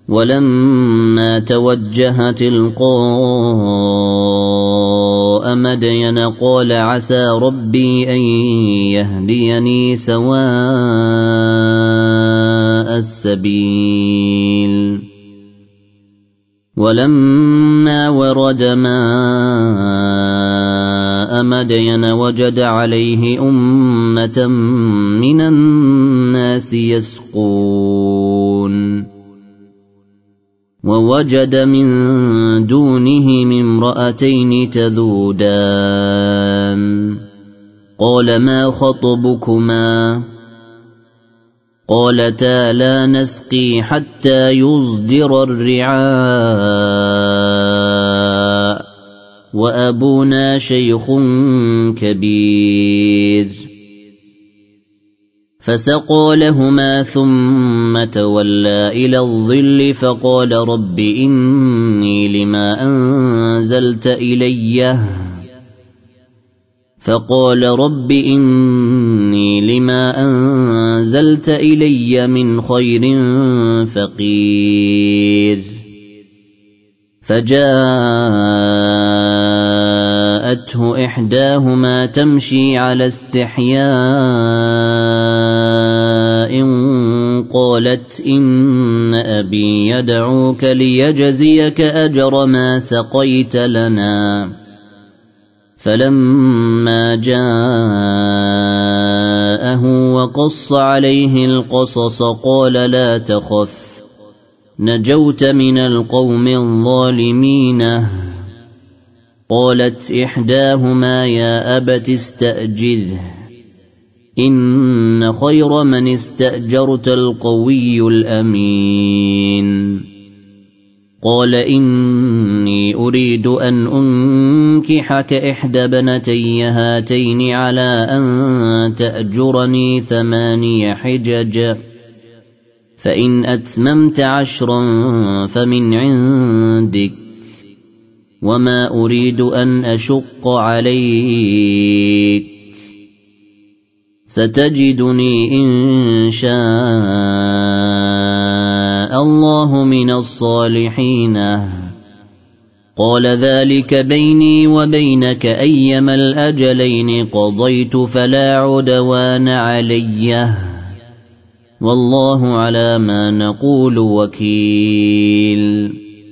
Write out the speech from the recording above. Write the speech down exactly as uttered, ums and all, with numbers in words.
ولما توجه تلقاء مدين قال عسى ربي أن يهديني سواء السبيل ولما ورد ماء مدين وجد عليه أمة من الناس يسقون ووجد من دونهم امرأتين تذودان قال ما خطبكما قالتا لا نسقي حتى يصدر الرعاء وأبونا شيخ كبير فسقى لهما ثم تولى إلى الظل فقال رب إني لما أنزلت إلي فقال رب إني لما أنزلت إلي من خير فقير فجاءته إحداهما تمشي على استحياء قالت إن أبي يدعوك ليجزيك أجر ما سقيت لنا فلما جاءه وقص عليه القصص قال لا تخف نجوت من القوم الظالمين قالت إحداهما يا أبت استأجره إن خير من استأجرت القوي الأمين قال إني أريد أن أنكحك إحدى بنتي هاتين على أن تأجرني ثماني حجج فإن أتممت عشرا فمن عندك وما أريد أن أشق عليك ستجدني إن شاء الله من الصالحين قال ذلك بيني وبينك أيما الأجلين قضيت فلا عدوان علي والله على ما نقول وكيل